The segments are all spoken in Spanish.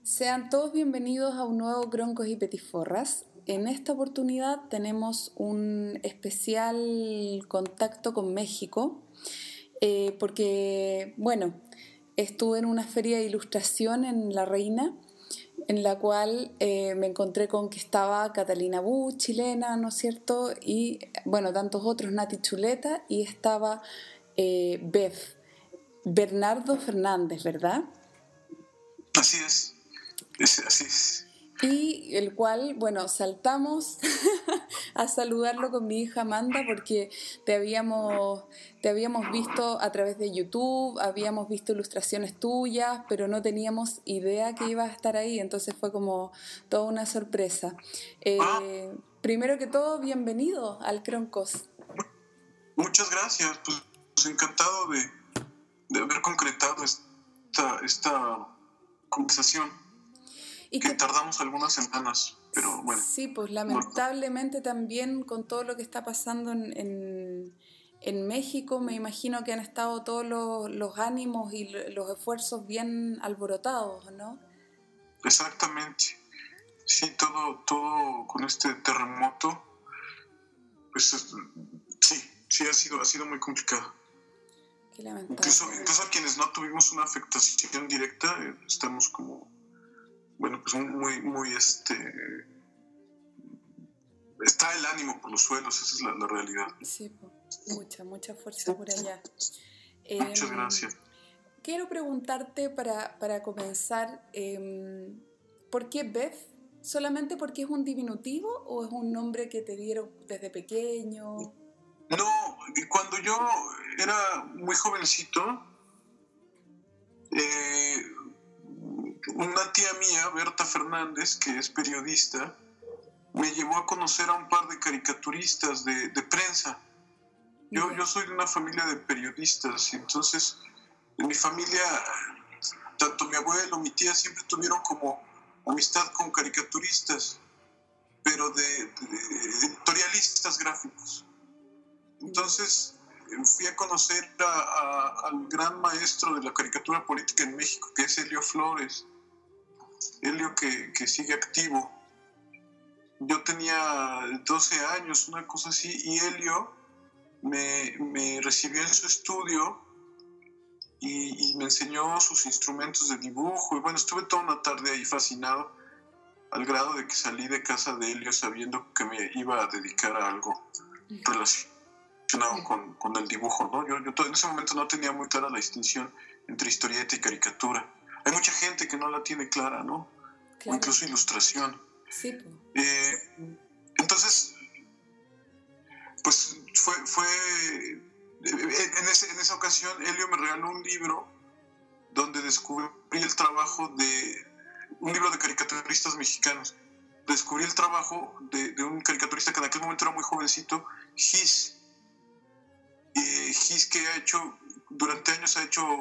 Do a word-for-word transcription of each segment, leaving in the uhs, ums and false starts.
Sean todos bienvenidos a un nuevo Croncos y Petiforras. En esta oportunidad tenemos un especial contacto con México, eh, porque, bueno, estuve en una feria de ilustración en La Reina, en la cual eh, me encontré con que estaba Catalina Bu, chilena, ¿no es cierto? Y, bueno, tantos otros, Nati Chuleta, y estaba eh, Bev, Bernardo Fernández, ¿verdad? Así es. Es, así es. Y el cual, bueno, saltamos a saludarlo con mi hija Amanda porque te habíamos, te habíamos visto a través de YouTube, habíamos visto ilustraciones tuyas, pero no teníamos idea que ibas a estar ahí, entonces fue como toda una sorpresa. Eh, primero que todo, bienvenido al Croncos. Muchas gracias, pues, pues encantado de, de haber concretado esta, esta conversación. Y que, que tardamos algunas semanas, pero bueno. Sí, pues lamentablemente no. También con todo lo que está pasando en, en, en México, me imagino que han estado todos los, los ánimos y los esfuerzos bien alborotados, ¿no? Exactamente. Sí, todo, todo con este terremoto, pues sí, sí ha sido, ha sido muy complicado. Qué lamentable. Incluso, incluso a quienes no tuvimos una afectación directa, estamos como... Bueno, pues muy, muy, este... Está el ánimo por los suelos, esa es la, la realidad. Sí, mucha, mucha fuerza por allá. Muchas eh, gracias. Quiero preguntarte para, para comenzar, eh, ¿por qué Bev? ¿Solamente porque es un diminutivo o es un nombre que te dieron desde pequeño? No, cuando yo era muy jovencito, eh, una tía mía, Berta Fernández, que es periodista, me llevó a conocer a un par de caricaturistas de, de prensa. Yo, yo soy de una familia de periodistas, y entonces en mi familia, tanto mi abuelo, mi tía, siempre tuvieron como amistad con caricaturistas, pero de, de, de editorialistas gráficos. Entonces fui a conocer a, a, al gran maestro de la caricatura política en México, que es Helio Flores. Helio que, que sigue activo. Yo tenía doce años, una cosa así, y Helio me, me recibió en su estudio y, y me enseñó sus instrumentos de dibujo. Y bueno, estuve toda una tarde ahí fascinado, al grado de que salí de casa de Helio sabiendo que me iba a dedicar a algo relacionado con, con el dibujo, ¿no? Yo, yo en ese momento no tenía muy clara la distinción entre historieta y caricatura. Hay mucha gente que no la tiene clara, ¿no? Claro. O incluso ilustración. Sí. Eh, entonces, pues fue, fue en, ese, en esa ocasión Helio me regaló un libro donde descubrí el trabajo de un libro de caricaturistas mexicanos. Descubrí el trabajo de, de un caricaturista que en aquel momento era muy jovencito, Gis. Eh, Gis que ha hecho, durante años ha hecho,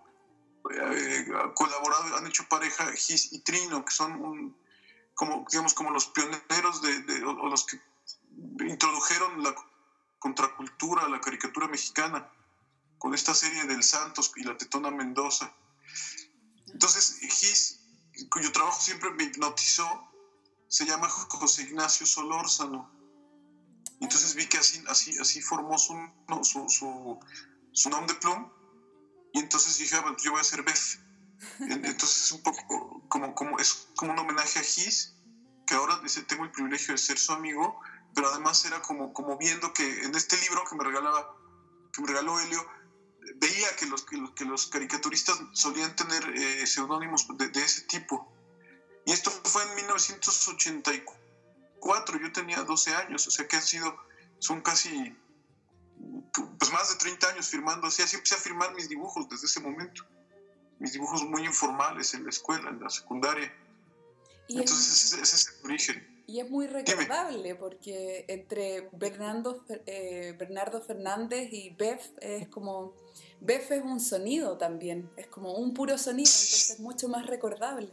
eh, ha colaborado, han hecho pareja Gis y Trino, que son un, como, digamos, como los pioneros de, de, o, o los que introdujeron la contracultura, la caricatura mexicana, con esta serie del Santos y la Tetona Mendoza. Entonces, Gis, cuyo trabajo siempre me hipnotizó, se llama José Ignacio Solórzano. Entonces vi que así, así, así formó su, no, su, su, su nom de plume, y entonces dije, ah, bueno, yo voy a hacer Bev. Entonces es un poco como, como, es como un homenaje a Gis, que ahora tengo el privilegio de ser su amigo, pero además era como, como viendo que en este libro que me regalaba, que me regaló Helio, veía que los, que los, que los caricaturistas solían tener eh, seudónimos de, de ese tipo. Y esto fue en mil novecientos ochenta y cuatro, yo tenía doce años, o sea que han sido, son casi, pues más de treinta años firmando, así, así empecé a firmar mis dibujos desde ese momento. Mis dibujos muy informales en la escuela, en la secundaria. Y entonces es, ese, ese es el origen. Y es muy recordable. Dime. Porque entre Bernardo, eh, Bernardo Fernández y Bev es como... Bev es un sonido también, es como un puro sonido, entonces es mucho más recordable.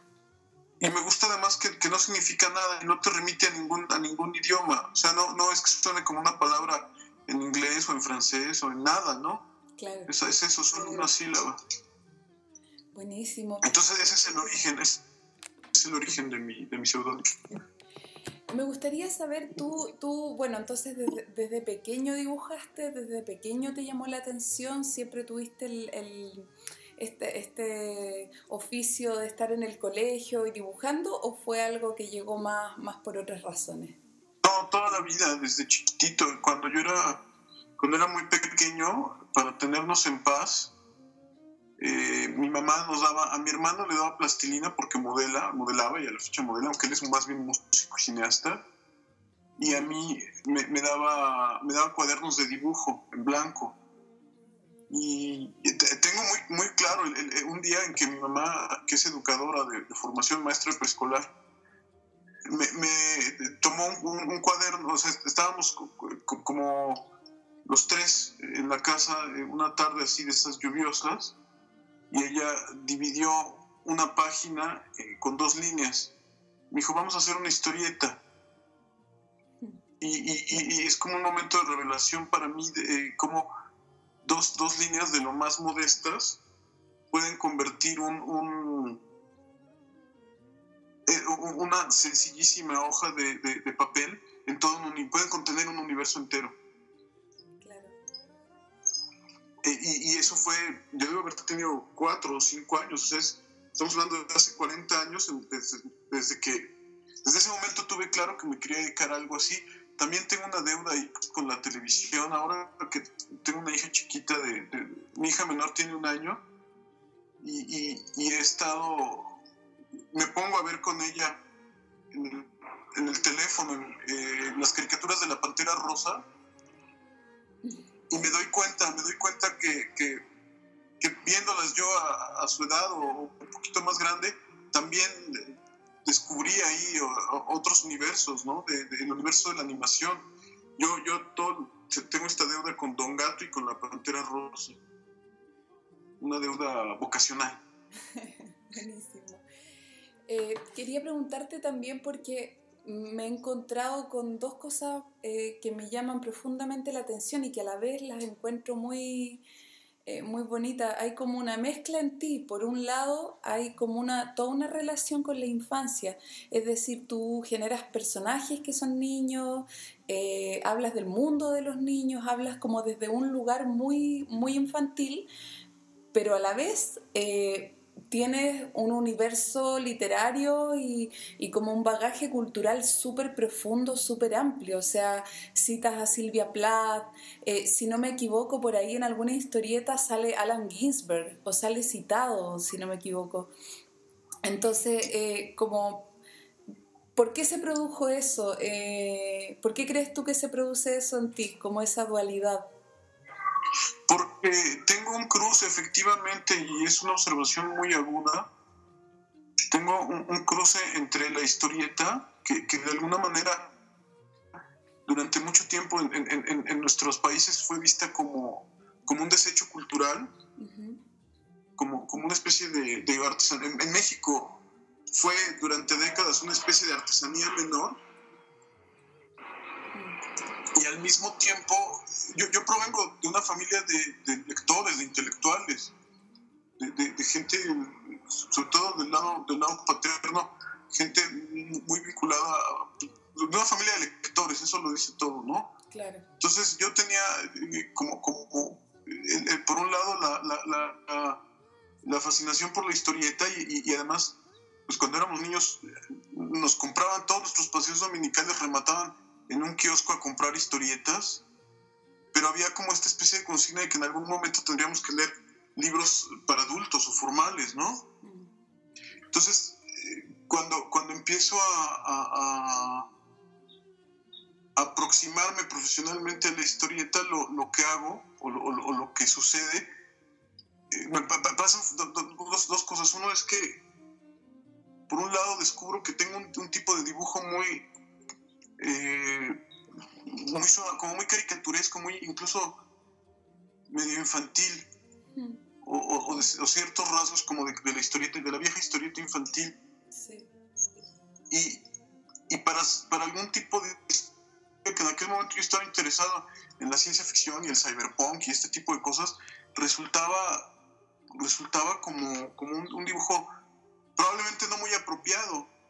Y me gusta además que, que no significa nada y no te remite a ningún, a ningún idioma. O sea, no, no es que suene como una palabra en inglés o en francés o en nada, ¿no? Claro. Es, es eso, solo una sílaba. Buenísimo. Entonces ese es el origen. Es, el origen de mi, de mi seudónimo. Me gustaría saber, tú, tú bueno, entonces desde, desde pequeño dibujaste, desde pequeño te llamó la atención, siempre tuviste el, el, este, este oficio de estar en el colegio y dibujando, o fue algo que llegó más, más por otras razones? No, toda la vida, desde chiquitito, cuando yo era, cuando era muy pequeño, para tenernos en paz, Eh, mi mamá nos daba, a mi hermano le daba plastilina porque modela, modelaba y a la fecha modela, aunque él es más bien músico y cineasta, y a mí me, me, daba, me daba cuadernos de dibujo en blanco. Y tengo muy, muy claro el, el, un día en que mi mamá, que es educadora de, de formación, maestra de preescolar, me, me tomó un, un cuaderno, o sea, estábamos como los tres en la casa una tarde así de esas lluviosas, y ella dividió una página eh, con dos líneas. Me dijo, vamos a hacer una historieta. Y, y, y es como un momento de revelación para mí, de eh, cómo dos, dos líneas de lo más modestas pueden convertir un, un, eh, una sencillísima hoja de, de, de papel en todo un, pueden contener un universo entero. Y, y eso fue, yo debo haber tenido cuatro o cinco años, o sea, es, estamos hablando de hace cuarenta años, desde, desde que, desde ese momento tuve claro que me quería dedicar a algo así. También tengo una deuda ahí con la televisión, ahora que tengo una hija chiquita, de, de mi hija menor tiene un año, y, y, y he estado, me pongo a ver con ella en el, en el teléfono, en, eh, las caricaturas de la Pantera Rosa, y me doy cuenta, me doy cuenta que, que, que viéndolas yo a, a su edad o un poquito más grande, también descubrí ahí o, o, otros universos, ¿no? De, de, el universo de la animación. Yo, yo todo, tengo esta deuda con Don Gato y con la Pantera Rosa. Una deuda vocacional. Buenísimo. Eh, quería preguntarte también porque me he encontrado con dos cosas eh, que me llaman profundamente la atención y que a la vez las encuentro muy, eh, muy bonitas. Hay como una mezcla en ti. Por un lado, hay como una, toda una relación con la infancia. Es decir, tú generas personajes que son niños, eh, hablas del mundo de los niños, hablas como desde un lugar muy, muy infantil, pero a la vez eh, tienes un universo literario y, y como un bagaje cultural súper profundo, súper amplio. O sea, citas a Sylvia Plath, eh, si no me equivoco, por ahí en alguna historieta sale Allen Ginsberg, o sale citado, si no me equivoco. Entonces, eh, como, ¿por qué se produjo eso? Eh, ¿Por qué crees tú que se produce eso en ti, como esa dualidad? Porque tengo un cruce, efectivamente, y es una observación muy aguda. Tengo un, un cruce entre la historieta, que, que de alguna manera durante mucho tiempo en, en, en, en nuestros países fue vista como, como un desecho cultural, uh-huh. como, como una especie de, de artesanía. En, en México fue durante décadas una especie de artesanía menor, y al mismo tiempo yo, yo provengo de una familia de, de lectores, de intelectuales, de, de, de gente, sobre todo del lado, del lado paterno, gente muy vinculada a, de una familia de lectores, eso lo dice todo, ¿no? Claro. Entonces yo tenía eh, como, como eh, eh, por un lado la, la, la, la, la fascinación por la historieta y, y, y además pues cuando éramos niños nos compraban todos nuestros paseos dominicales, remataban en un kiosco a comprar historietas, pero había como esta especie de consigna de que en algún momento tendríamos que leer libros para adultos o formales, ¿no? Entonces, eh, cuando, cuando empiezo a, a, a aproximarme profesionalmente a la historieta, lo, lo que hago o lo, o lo que sucede, eh, me pasan dos, dos cosas. Uno es que, por un lado, descubro que tengo un, un tipo de dibujo muy... Eh, muy como muy caricaturesco, muy incluso medio infantil, mm. o, o, o, de, o ciertos rasgos como de, de la historieta, de la vieja historieta infantil. Sí. Y, y para, para algún tipo de que en aquel momento yo estaba interesado en la ciencia ficción y el cyberpunk y este tipo de cosas, resultaba resultaba como, como un, un dibujo probablemente no muy apropiado,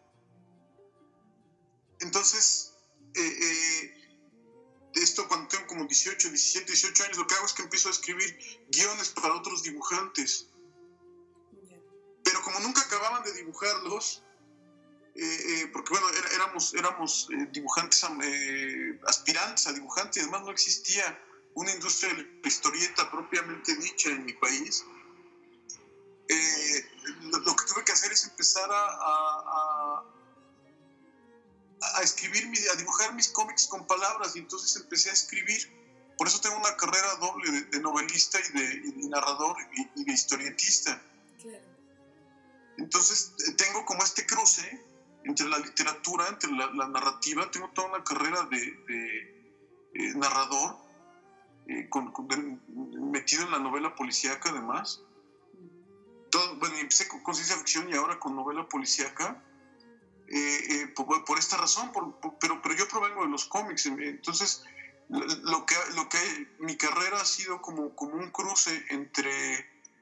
entonces, eh, eh, esto cuando tengo como dieciocho, diecisiete, dieciocho años, lo que hago es que empiezo a escribir guiones para otros dibujantes. Pero como nunca acababan de dibujarlos, eh, eh, porque bueno, era, éramos, éramos eh, dibujantes, eh, aspirantes a dibujantes, y además no existía una industria de la historieta propiamente dicha en mi país, eh, lo, lo que tuve que hacer es empezar a, a, a, a escribir, a dibujar mis cómics con palabras, y entonces empecé a escribir. Por eso tengo una carrera doble de, de novelista y de, y de narrador y, y de historietista. Claro. Entonces tengo como este cruce entre la literatura, entre la, la narrativa. Tengo toda una carrera de, de eh, narrador, eh, con, con, metido en la novela policíaca además. Todo, bueno, empecé con, con ciencia ficción y ahora con novela policíaca, eh, eh, por, por esta razón, por, por, pero, pero yo provengo de los cómics, entonces lo que, lo que mi carrera ha sido como, como un cruce entre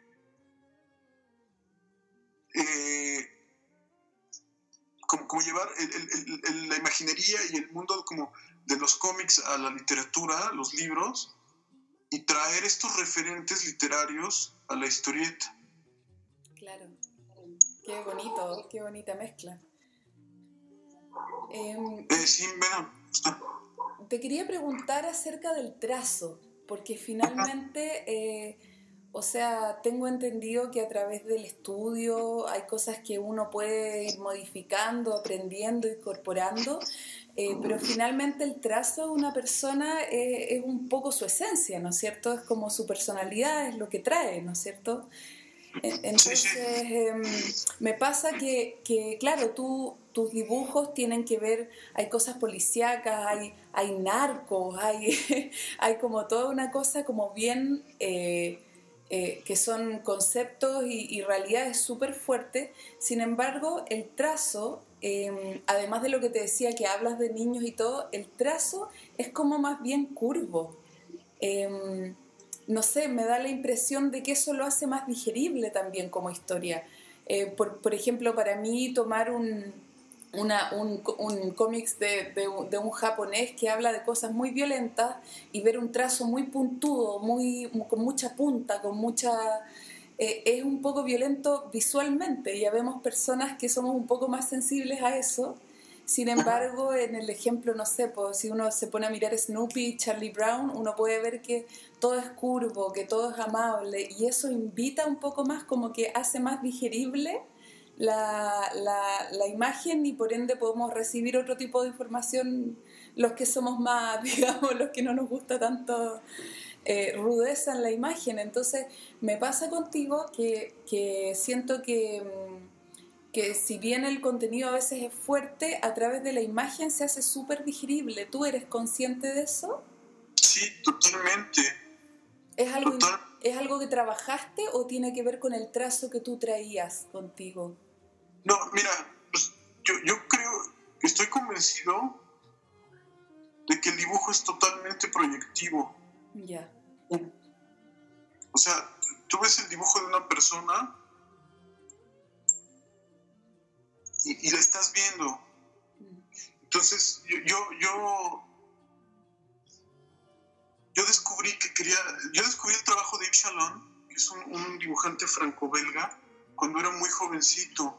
eh, como, como llevar el, el, el, la imaginería y el mundo como de los cómics a la literatura, los libros, y traer estos referentes literarios a la historieta. Claro, qué bonito, qué bonita mezcla. Eh, eh, sí, bueno, te quería preguntar acerca del trazo, porque finalmente, eh, o sea, tengo entendido que a través del estudio hay cosas que uno puede ir modificando, aprendiendo, incorporando, eh, pero finalmente el trazo de una persona eh, es un poco su esencia, ¿no es cierto? Es como su personalidad, es lo que trae, ¿no es cierto? Entonces, eh, me pasa que, que claro, tú, tus dibujos tienen que ver, hay cosas policíacas, hay, hay narcos, hay, hay como toda una cosa como bien, eh, eh, que son conceptos y, y realidades súper fuertes. Sin embargo, el trazo, eh, además de lo que te decía, que hablas de niños y todo, el trazo es como más bien curvo. Eh, no sé, me da la impresión de que eso lo hace más digerible también como historia. Eh, por, por ejemplo, para mí tomar un, una, un, un cómics de, de, de un japonés que habla de cosas muy violentas y ver un trazo muy puntudo, muy, con mucha punta, con mucha... Eh, es un poco violento visualmente. Ya vemos personas que somos un poco más sensibles a eso. Sin embargo, en el ejemplo, no sé, pues, si uno se pone a mirar Snoopy y Charlie Brown, uno puede ver que todo es curvo, que todo es amable, y eso invita un poco más, como que hace más digerible la, la, la imagen, y por ende podemos recibir otro tipo de información los que somos más, digamos, los que no nos gusta tanto eh, rudeza en la imagen. Entonces, me pasa contigo que, que siento que... que si bien el contenido a veces es fuerte, a través de la imagen se hace súper digerible. ¿Tú eres consciente de eso? Sí, totalmente. ¿Es algo, Total. ¿Es algo que trabajaste o tiene que ver con el trazo que tú traías contigo? No, mira, pues yo, yo creo, estoy convencido de que el dibujo es totalmente proyectivo. Ya. O sea, tú ves el dibujo de una persona y, y la estás viendo. Entonces, yo, yo, yo, yo descubrí que quería, yo descubrí el trabajo de Yves Chalon, que es un, un dibujante franco-belga, cuando era muy jovencito.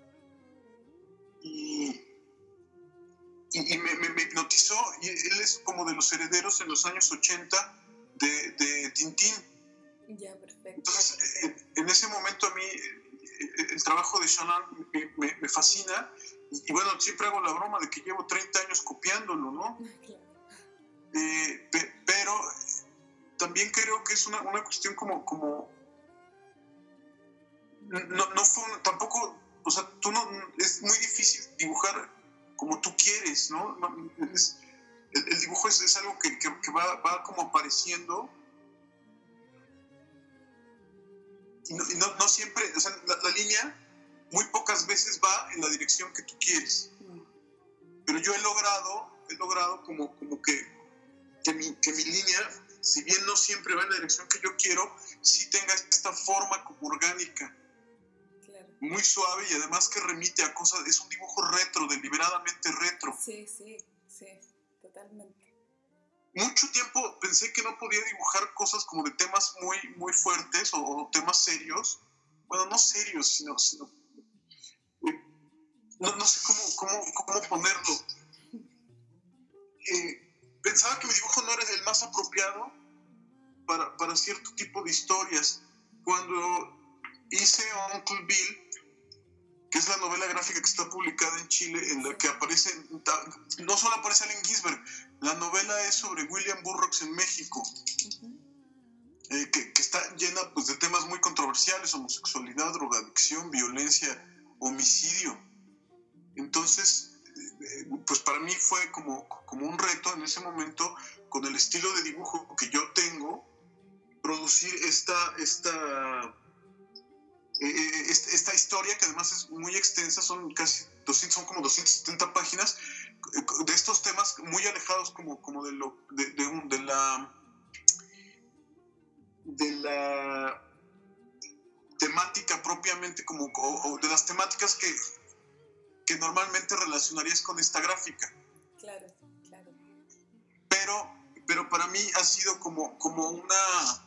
Y, y, y me, me, me hipnotizó, y él es como de los herederos en los años ochenta de, de Tintín. Ya, perfecto. Entonces, en, en ese momento a mí el trabajo de Chalon me, me, me fascina, y, y bueno, siempre hago la broma de que llevo treinta años copiándolo, ¿no? Claro. Eh, pe, pero también creo que es una, una cuestión como, como no, no fue un, tampoco, o sea, tú no, es muy difícil dibujar como tú quieres, ¿no? no es, el, el dibujo es, es algo que, que, que va, va como apareciendo. Y no, y no, no siempre, o sea, la, la línea muy pocas veces va en la dirección que tú quieres. Pero yo he logrado, he logrado como, como que, que, mi, que mi línea, si bien no siempre va en la dirección que yo quiero, sí tenga esta forma como orgánica. Claro. muy suave y además que remite a cosas, es un dibujo retro, deliberadamente retro. Sí, sí, sí, totalmente. Mucho tiempo pensé que no podía dibujar cosas como de temas muy, muy fuertes o, o temas serios. Bueno, no serios, sino... sino eh, no, no sé cómo, cómo, cómo ponerlo. Eh, pensaba que mi dibujo no era el más apropiado para, para cierto tipo de historias. Cuando hice Uncle Bill, que es la novela gráfica que está publicada en Chile, en la que aparece, no solo aparece Allen Ginsberg, la novela es sobre William Burroughs en México, uh-huh. eh, que, que está llena pues, de temas muy controversiales: homosexualidad, drogadicción, violencia, homicidio. Entonces, eh, pues para mí fue como, como un reto en ese momento, con el estilo de dibujo que yo tengo, producir esta... esta Eh, esta, esta historia, que además es muy extensa, son casi doscientas, son como doscientas setenta páginas de estos temas muy alejados como, como de, lo, de, de, un, de la de la temática propiamente, como, o, o de las temáticas que, que normalmente relacionarías con esta gráfica. Claro, claro. Pero, pero para mí ha sido como, como una...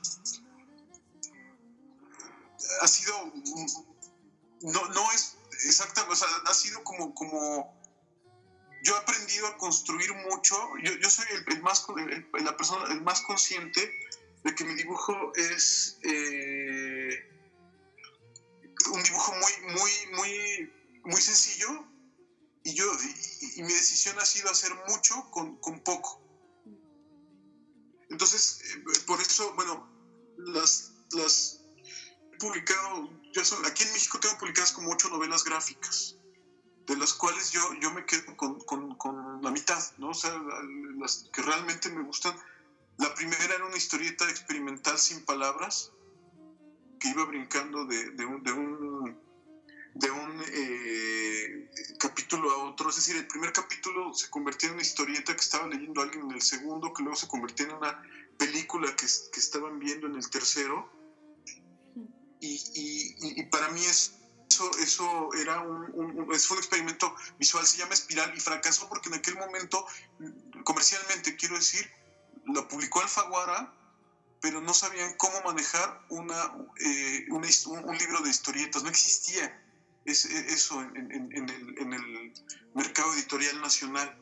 ha sido... No, no es exactamente, o sea, ha sido como, como yo he aprendido a construir mucho. Yo, yo soy el, el más, el, la persona, el más consciente de que mi dibujo es eh, un dibujo muy, muy, muy, muy sencillo, y yo y, y mi decisión ha sido hacer mucho con, con poco. Entonces, eh, por eso, bueno, las, las he publicado, yo soy, aquí en México tengo publicadas como ocho novelas gráficas, de las cuales yo, yo me quedo con, con, con la mitad, ¿no? O sea, las que realmente me gustan. La primera era una historieta experimental sin palabras, que iba brincando de, de un, de un, de un eh, capítulo a otro. Es decir, el primer capítulo se convertía en una historieta que estaba leyendo alguien en el segundo, que luego se convertía en una película que, que estaban viendo en el tercero. Y, y, y para mí es... Eso, eso era un, un, un, fue un experimento visual, se llama Espiral, y fracasó porque en aquel momento, comercialmente quiero decir, la publicó Alfaguara, pero no sabían cómo manejar una, eh, una, un, un libro de historietas. No existía es, eso en, en, en, el, en el mercado editorial nacional.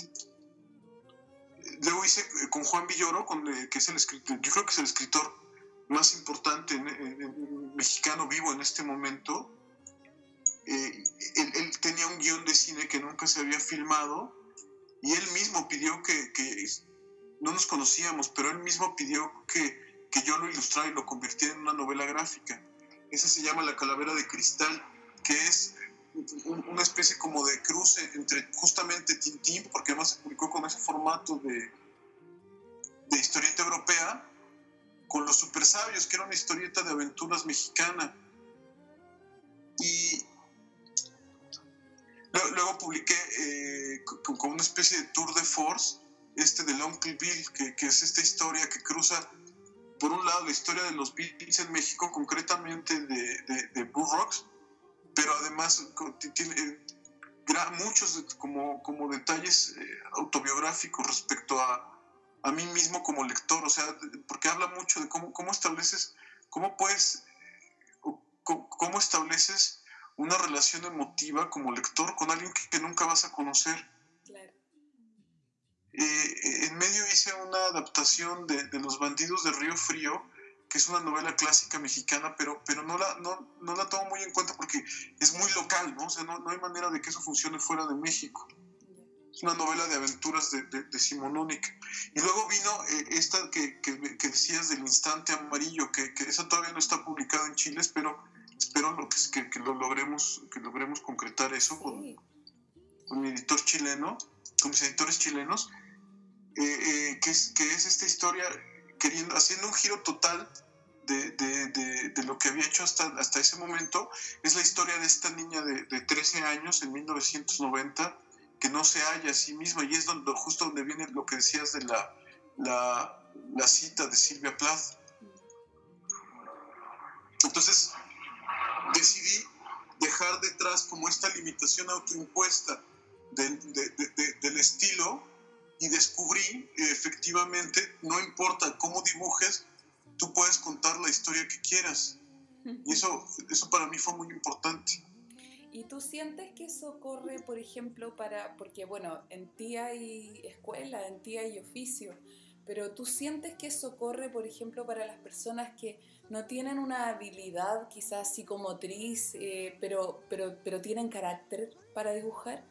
Luego hice con Juan Villoro, con, eh, que es el escritor, yo creo que es el escritor más importante en, en, en, mexicano vivo en este momento. Eh, él, él tenía un guión de cine que nunca se había filmado, y él mismo pidió que, que no nos conocíamos, pero él mismo pidió que, que yo lo ilustrara y lo convirtiera en una novela gráfica. Esa se llama La Calavera de Cristal, que es un, una especie como de cruce entre justamente Tintín, porque además se publicó con ese formato de, de historieta europea, con Los Supersabios, que era una historieta de aventuras mexicana. Y luego publiqué eh, con, con una especie de tour de force, este del Uncle Bill, que, que es esta historia que cruza, por un lado, la historia de los Beatles en México, concretamente de, de, de Burroughs, pero además tiene eh, muchos como, como detalles eh, autobiográficos respecto a, a mí mismo como lector, o sea, porque habla mucho de cómo, cómo estableces, cómo puedes, cómo, cómo estableces una relación emotiva como lector con alguien que, que nunca vas a conocer. Claro. Eh, en medio hice una adaptación de, de Los Bandidos de Río Frío, que es una novela clásica mexicana, pero, pero no, la, no, no la tomo muy en cuenta porque es muy local, ¿no? O sea, no, no hay manera de que eso funcione fuera de México. Es una novela de aventuras de, de, de Simonónica. Y luego vino eh, esta que, que, que decías del Instante Amarillo, que, que esa todavía no está publicada en Chile, espero, espero lo que, que, que, lo logremos, que logremos concretar eso sí. con, con mi editor chileno, con mis editores chilenos, eh, eh, que, es, que es esta historia queriendo, haciendo un giro total de, de, de, de lo que había hecho hasta, hasta ese momento. Es la historia de esta niña de, de trece años en mil novecientos noventa, que no se halla a sí misma, y es donde, justo donde viene lo que decías de la, la, la cita de Silvia Plath. Entonces decidí dejar detrás como esta limitación autoimpuesta del, de, de, de, del estilo, y descubrí eh, efectivamente, no importa cómo dibujes, tú puedes contar la historia que quieras. Y eso, eso para mí fue muy importante. ¿Y tú sientes que eso corre, por ejemplo, para, porque bueno, en ti hay escuela, en ti hay oficio, pero tú sientes que eso corre, por ejemplo, para las personas que no tienen una habilidad quizás psicomotriz, eh, pero, pero, pero tienen carácter para dibujar?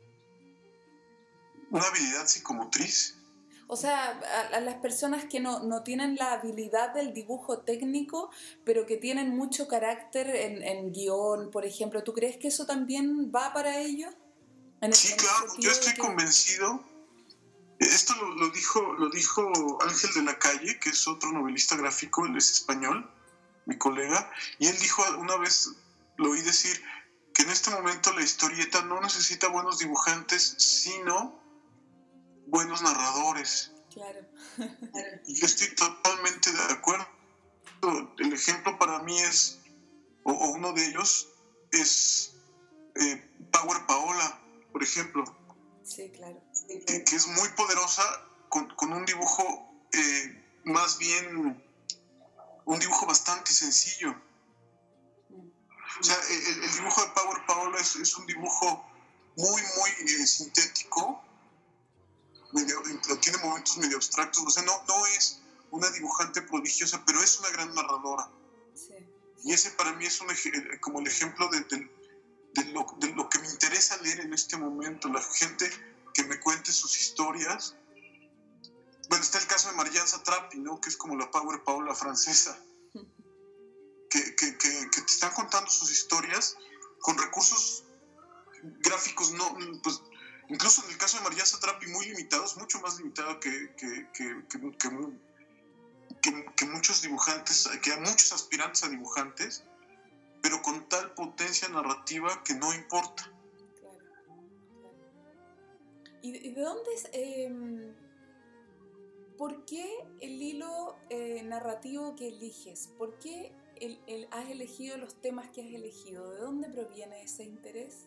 ¿Una habilidad psicomotriz? O sea, a, a las personas que no, no tienen la habilidad del dibujo técnico, pero que tienen mucho carácter en, en guión, por ejemplo, ¿tú crees que eso también va para ellos? En el, sí, en claro, yo estoy que... convencido. Esto lo, lo, dijo, lo dijo Ángel de la Calle, que es otro novelista gráfico, él es español, mi colega, y él dijo una vez, lo oí decir, que en este momento la historieta no necesita buenos dibujantes, sino buenos narradores. Claro. Y yo estoy totalmente de acuerdo. El ejemplo para mí es, o, o uno de ellos, es eh, Power Paola, por ejemplo. Sí, claro. Que, que es muy poderosa con, con un dibujo eh, más bien, un dibujo bastante sencillo. Mm. O sea, el, el dibujo de Power Paola es, es un dibujo muy, muy eh, sintético, medio, tiene momentos medio abstractos, o sea, no, no es una dibujante prodigiosa, pero es una gran narradora. Sí. Y ese para mí es un, como el ejemplo de, de, de, lo, de lo que me interesa leer en este momento, la gente que me cuente sus historias. Bueno, está el caso de Marianne Satrapi, ¿no? Que es como la Power Paola francesa, que, que, que, que te están contando sus historias con recursos gráficos, no, pues, incluso en el caso de Marianne Satrapi, muy limitados, mucho más limitado que, que, que, que, que, que, que muchos dibujantes, que hay muchos aspirantes a dibujantes, pero con tal potencia narrativa que no importa. Claro, claro. ¿Y de dónde es, eh, por qué el hilo eh, narrativo que eliges? ¿Por qué el, el, has elegido los temas que has elegido? ¿De dónde proviene ese interés?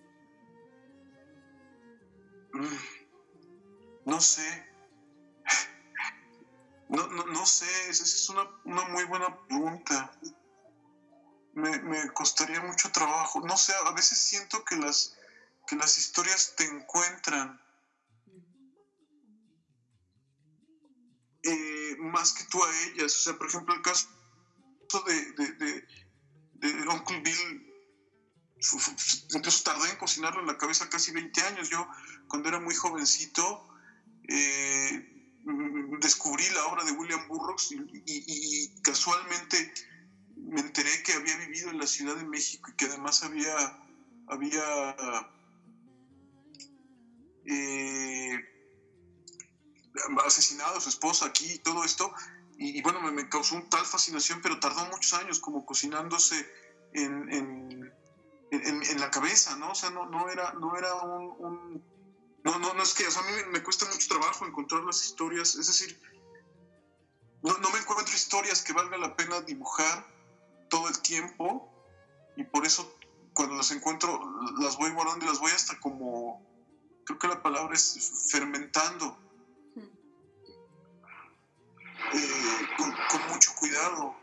No sé. No, no, no sé, esa es una, una muy buena pregunta. Me, me costaría mucho trabajo. No sé, a veces siento que las, que las historias te encuentran. Eh, más que tú a ellas. O sea, por ejemplo, el caso de, de, de, de Uncle Bill, incluso tardé en cocinarlo en la cabeza casi veinte años. Yo, cuando era muy jovencito, eh, descubrí la obra de William Burroughs y, y, y casualmente me enteré que había vivido en la Ciudad de México y que además había, había eh, asesinado a su esposa aquí y todo esto, y, y bueno, me, me causó un tal fascinación, pero tardó muchos años como cocinándose en, en, en, en la cabeza, ¿no? O sea, no, no era, no era un, un no, no, no es que, o sea, a mí me, me cuesta mucho trabajo encontrar las historias, es decir, no, no me encuentro historias que valga la pena dibujar todo el tiempo, y por eso cuando las encuentro las voy guardando y las voy hasta como, creo que la palabra es fermentando. Eh, con, con mucho cuidado.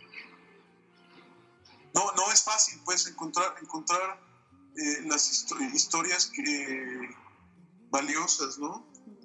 No, no es fácil, pues, encontrar, encontrar eh, las histo- historias que, valiosas, ¿no?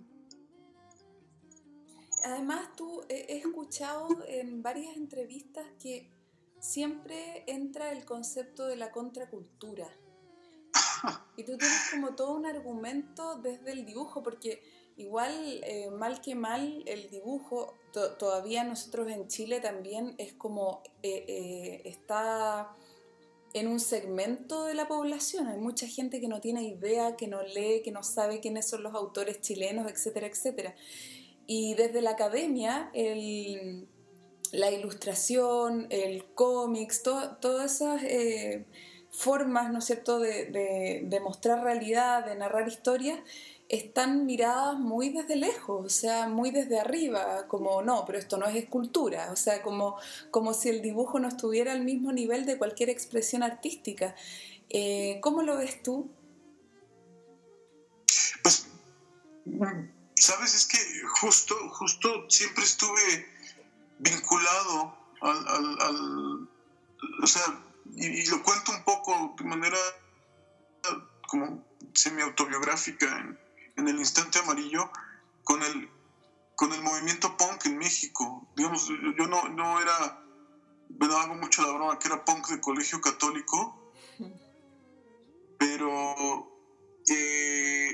Además, tú he escuchado en varias entrevistas que siempre entra el concepto de la contracultura. Y tú tienes como todo un argumento desde el dibujo, porque igual, eh, mal que mal, el dibujo, to- todavía nosotros en Chile también es como, eh, eh, está en un segmento de la población. Hay mucha gente que no tiene idea, que no lee, que no sabe quiénes son los autores chilenos, etcétera, etcétera. Y desde la academia, el, la ilustración, el cómics, to, todas esas eh, formas, ¿no es cierto?, de, de, de mostrar realidad, de narrar historias, están miradas muy desde lejos, o sea, muy desde arriba, como no, pero esto no es escultura, o sea, como, como si el dibujo no estuviera al mismo nivel de cualquier expresión artística. Eh, ¿Cómo lo ves tú? Pues, sabes, es que justo, justo siempre estuve vinculado al, al, al o sea, y, y lo cuento un poco de manera como semi-autobiográfica en, en El Instante Amarillo, con el, con el movimiento punk en México. Digamos, yo no, no era, bueno, hago mucho la broma que era punk de colegio católico, pero eh,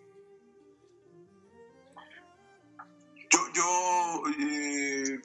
yo, yo eh,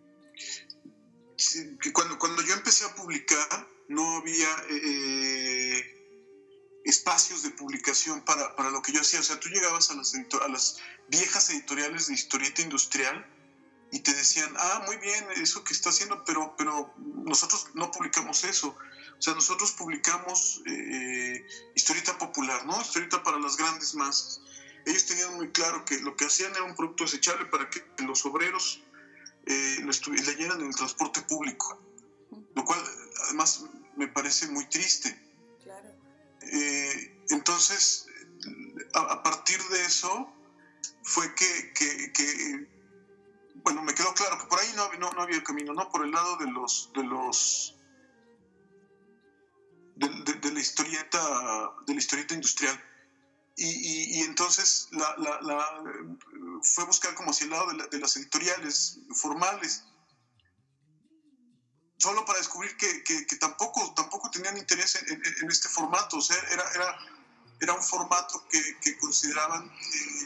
sí, que cuando, cuando yo empecé a publicar, no había eh, espacios de publicación para, para lo que yo hacía. O sea, tú llegabas a las, a las viejas editoriales de historieta industrial y te decían, ah, muy bien, eso que está haciendo, pero, pero nosotros no publicamos eso. O sea, nosotros publicamos eh, historieta popular, ¿no? Historieta para las grandes masas. Ellos tenían muy claro que lo que hacían era un producto desechable para que los obreros eh, lo leyeran en el transporte público, lo cual además me parece muy triste. Claro. Eh, entonces, a, a partir de eso fue que, que, que, bueno, me quedó claro que por ahí no, no, no había camino, ¿no? Por el lado de los, de los, de, de, de la historieta, de la historieta industrial. Y, y, y entonces la, la, la, fue buscar como hacia el lado de, la, de las editoriales formales, solo para descubrir que, que, que tampoco, tampoco tenían interés en, en, en este formato. O sea, era, era, era un formato que, que consideraban eh,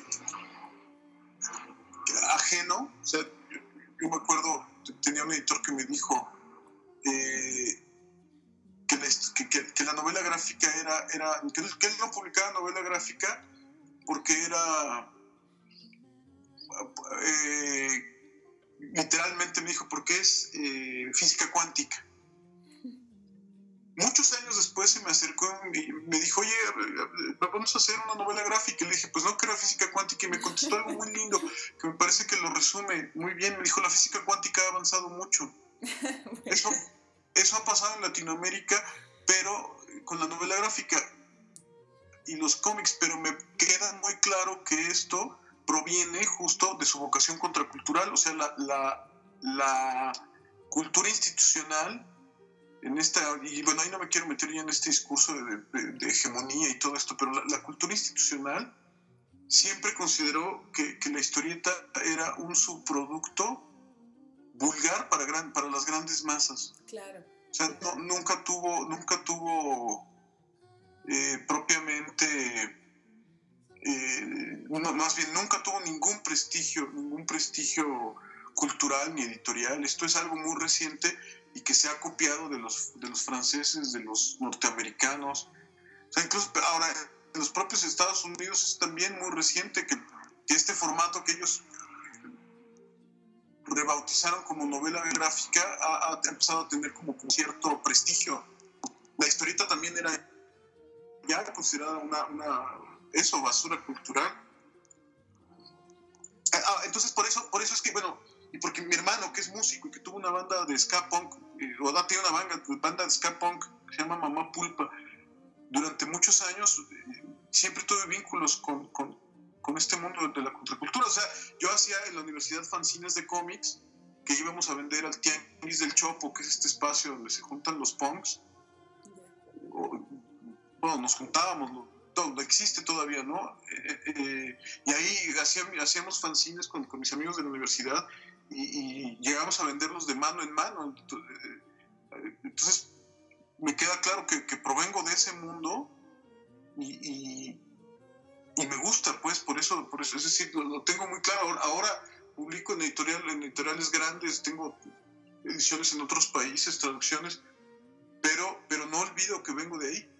ajeno. O sea, yo, yo me acuerdo, tenía un editor que me dijo eh, que, la, que, que, que la novela gráfica era, era que, él, que él no publicaba novela gráfica porque era eh, literalmente me dijo, porque es eh, física cuántica. Muchos años después se me acercó y me dijo, oye, vamos a hacer una novela gráfica. Y le dije, pues no, que era física cuántica. Y me contestó algo muy lindo, que me parece que lo resume muy bien. Me dijo, la física cuántica ha avanzado mucho. Eso, eso ha pasado en Latinoamérica, pero con la novela gráfica y los cómics. Pero me queda muy claro que esto proviene justo de su vocación contracultural. O sea, la, la, la cultura institucional en esta, y bueno, ahí no me quiero meter ya en este discurso de, de, de hegemonía y todo esto, pero la, la cultura institucional siempre consideró que, que la historieta era un subproducto vulgar para, gran, para las grandes masas. Claro. O sea, no, nunca tuvo, nunca tuvo eh, propiamente, eh, no, más bien nunca tuvo ningún prestigio, ningún prestigio cultural ni editorial. Esto es algo muy reciente y que se ha copiado de los, de los franceses, de los norteamericanos. O sea, incluso ahora en los propios Estados Unidos es también muy reciente que, que este formato que ellos rebautizaron como novela gráfica ha, ha empezado a tener como cierto prestigio. La historieta también era ya considerada una, una eso, basura cultural. Ah, entonces por eso, por eso es que, bueno, y porque mi hermano, que es músico y que tuvo una banda de ska punk, eh, o da, tiene una banda, banda de ska punk que se llama Mamá Pulpa, durante muchos años eh, siempre tuve vínculos con, con, con este mundo de la contracultura. O sea, yo hacía en la universidad fanzines de cómics que íbamos a vender al Tianguis del Chopo, que es este espacio donde se juntan los punks. O, bueno, nos juntábamos, todo, existe todavía, ¿no? Eh, eh, y ahí hacíamos, hacíamos fanzines con, con mis amigos de la universidad y, y llegamos a venderlos de mano en mano. Entonces, me queda claro que, que provengo de ese mundo y, y, y me gusta, pues, por eso, por eso, es decir, lo, lo tengo muy claro. Ahora, ahora publico en, editorial, en editoriales grandes, tengo ediciones en otros países, traducciones, pero, pero no olvido que vengo de ahí.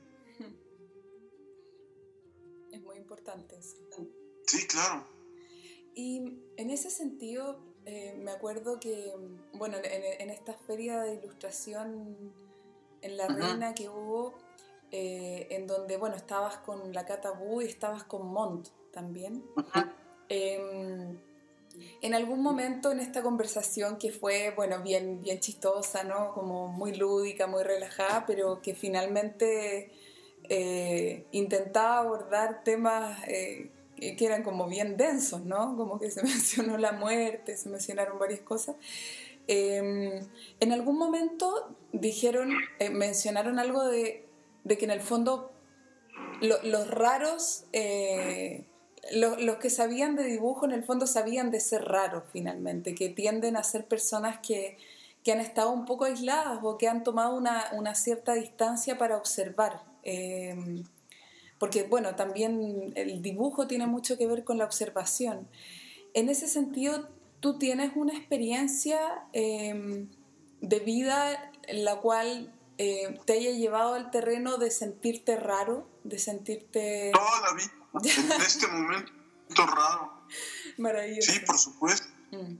Es muy importante eso. Sí, claro. Y en ese sentido, eh, me acuerdo que, bueno, en, en esta feria de ilustración en La Reina, uh-huh, que hubo, eh, en donde, bueno, estabas con la Cata Bu y estabas con Montt también. Uh-huh. Eh, en algún momento en esta conversación que fue, bueno, bien, bien chistosa, ¿no? Como muy lúdica, muy relajada, pero que finalmente eh, intentaba abordar temas eh, que eran como bien densos, ¿no? Como que se mencionó la muerte, se mencionaron varias cosas. Eh, en algún momento dijeron, eh, mencionaron algo de, de que en el fondo lo, los raros, eh, lo, los que sabían de dibujo en el fondo sabían de ser raros finalmente, que tienden a ser personas que, que han estado un poco aisladas o que han tomado una, una cierta distancia para observar. Eh, porque bueno, también el dibujo tiene mucho que ver con la observación. En ese sentido, ¿tú tienes una experiencia eh, de vida en la cual eh, te haya llevado al terreno de sentirte raro, de sentirte... Toda la vida, en este momento raro. Maravilloso. Sí, por supuesto. Mm.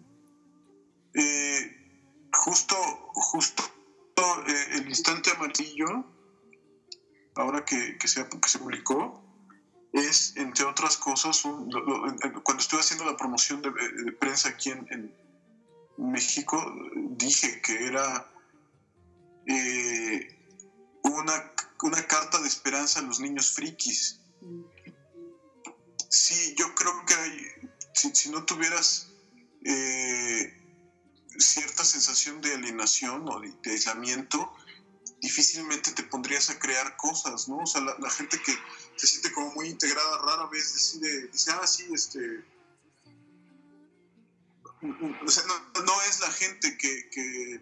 Eh, justo, justo eh, el instante amarillo, ahora que, que, se, que se publicó, es, entre otras cosas, un, lo, lo, cuando estuve haciendo la promoción de, de prensa aquí en, en México, dije que era eh, una, una carta de esperanza a los niños frikis. Mm. Sí, yo creo que hay, si, si no tuvieras eh, cierta sensación de alienación o de, de aislamiento, difícilmente te pondrías a crear cosas, ¿no? O sea, la, la gente que se siente como muy integrada rara vez decide, dice, ah, sí, este... O sea, no, no es la gente que, que,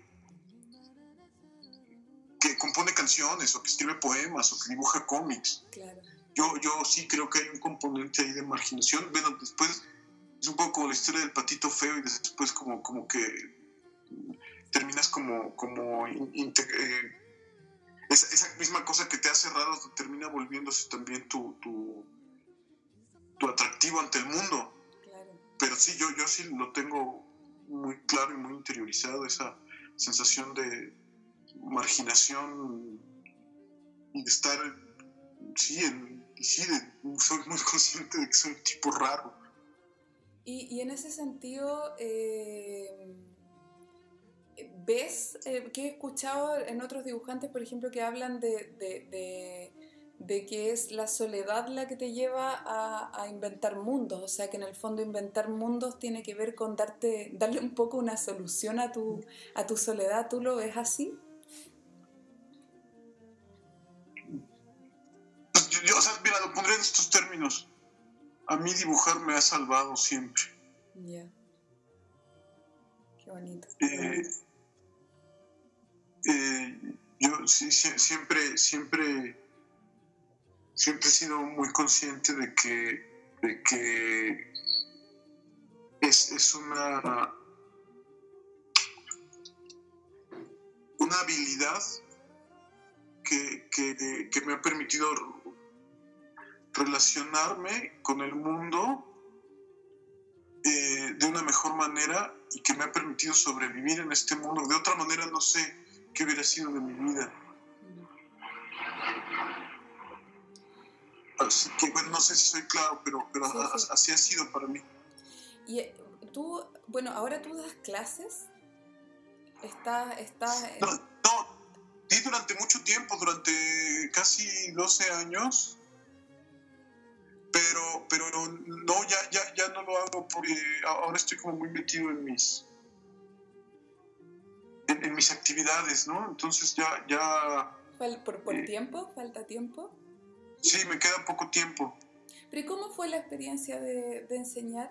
que compone canciones o que escribe poemas o que dibuja cómics. Claro. Yo, yo sí creo que hay un componente ahí de marginación. Bueno, después es un poco como la historia del patito feo y después como, como que terminas como... como eh, Esa, esa misma cosa que te hace raro termina volviéndose también tu, tu, tu atractivo ante el mundo. Claro. Pero sí, yo, yo sí lo tengo muy claro y muy interiorizado, esa sensación de marginación y de estar, sí, en, sí de, soy muy consciente de que soy un tipo raro. Y, y en ese sentido... Eh... ¿Ves eh, que he escuchado en otros dibujantes, por ejemplo, que hablan de, de, de, de que es la soledad la que te lleva a, a inventar mundos? O sea, que en el fondo inventar mundos tiene que ver con darte, darle un poco una solución a tu, a tu soledad. ¿Tú lo ves así? Pues yo, yo, o sea, mira, lo pondré en estos términos. A mí dibujar me ha salvado siempre. Ya. Yeah. Qué bonito. Eh, eh, yo sí, sí, siempre, siempre, siempre he sido muy consciente de que, de que es, es una, una habilidad que, que, que me ha permitido relacionarme con el mundo eh, de una mejor manera y que me ha permitido sobrevivir en este mundo. De otra manera no sé qué hubiera sido de mi vida. Así que, bueno, no sé si soy claro, pero, pero sí, sí. Así ha sido para mí. Y tú, bueno, ahora tú das clases. Estás... Estás en... No, no, di durante mucho tiempo, durante casi doce años. Pero, pero no, ya, ya, ya no lo hago porque ahora estoy como muy metido en mis en, en mis actividades, ¿no? Entonces ya... ya ¿Por, por eh, tiempo? ¿Falta tiempo? Sí, me queda poco tiempo. ¿Pero y cómo fue la experiencia de, de enseñar?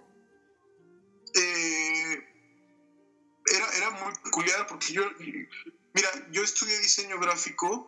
Eh, era, era muy peculiar porque yo... Mira, yo estudié diseño gráfico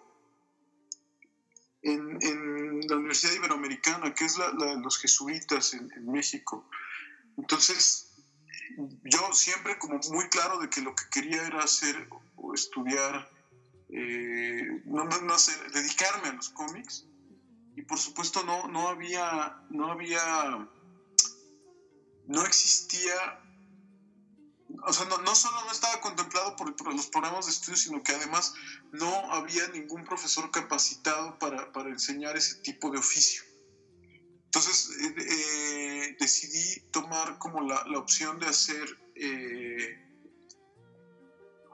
En, en la Universidad Iberoamericana, que es la, la de los jesuitas en, en México. Entonces, yo siempre como muy claro de que lo que quería era hacer o estudiar, eh, no, no, no hacer, dedicarme a los cómics. Y por supuesto no, no había, no había, no existía... O sea, no, no solo no estaba contemplado por, por los programas de estudio, sino que además no había ningún profesor capacitado para, para enseñar ese tipo de oficio. Entonces eh, eh, decidí tomar como la, la opción de hacer eh,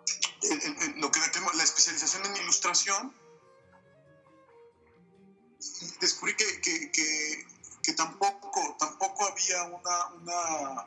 el, el, lo que le tengo, la especialización en ilustración. descubrí que, que, que, que tampoco, tampoco había una, una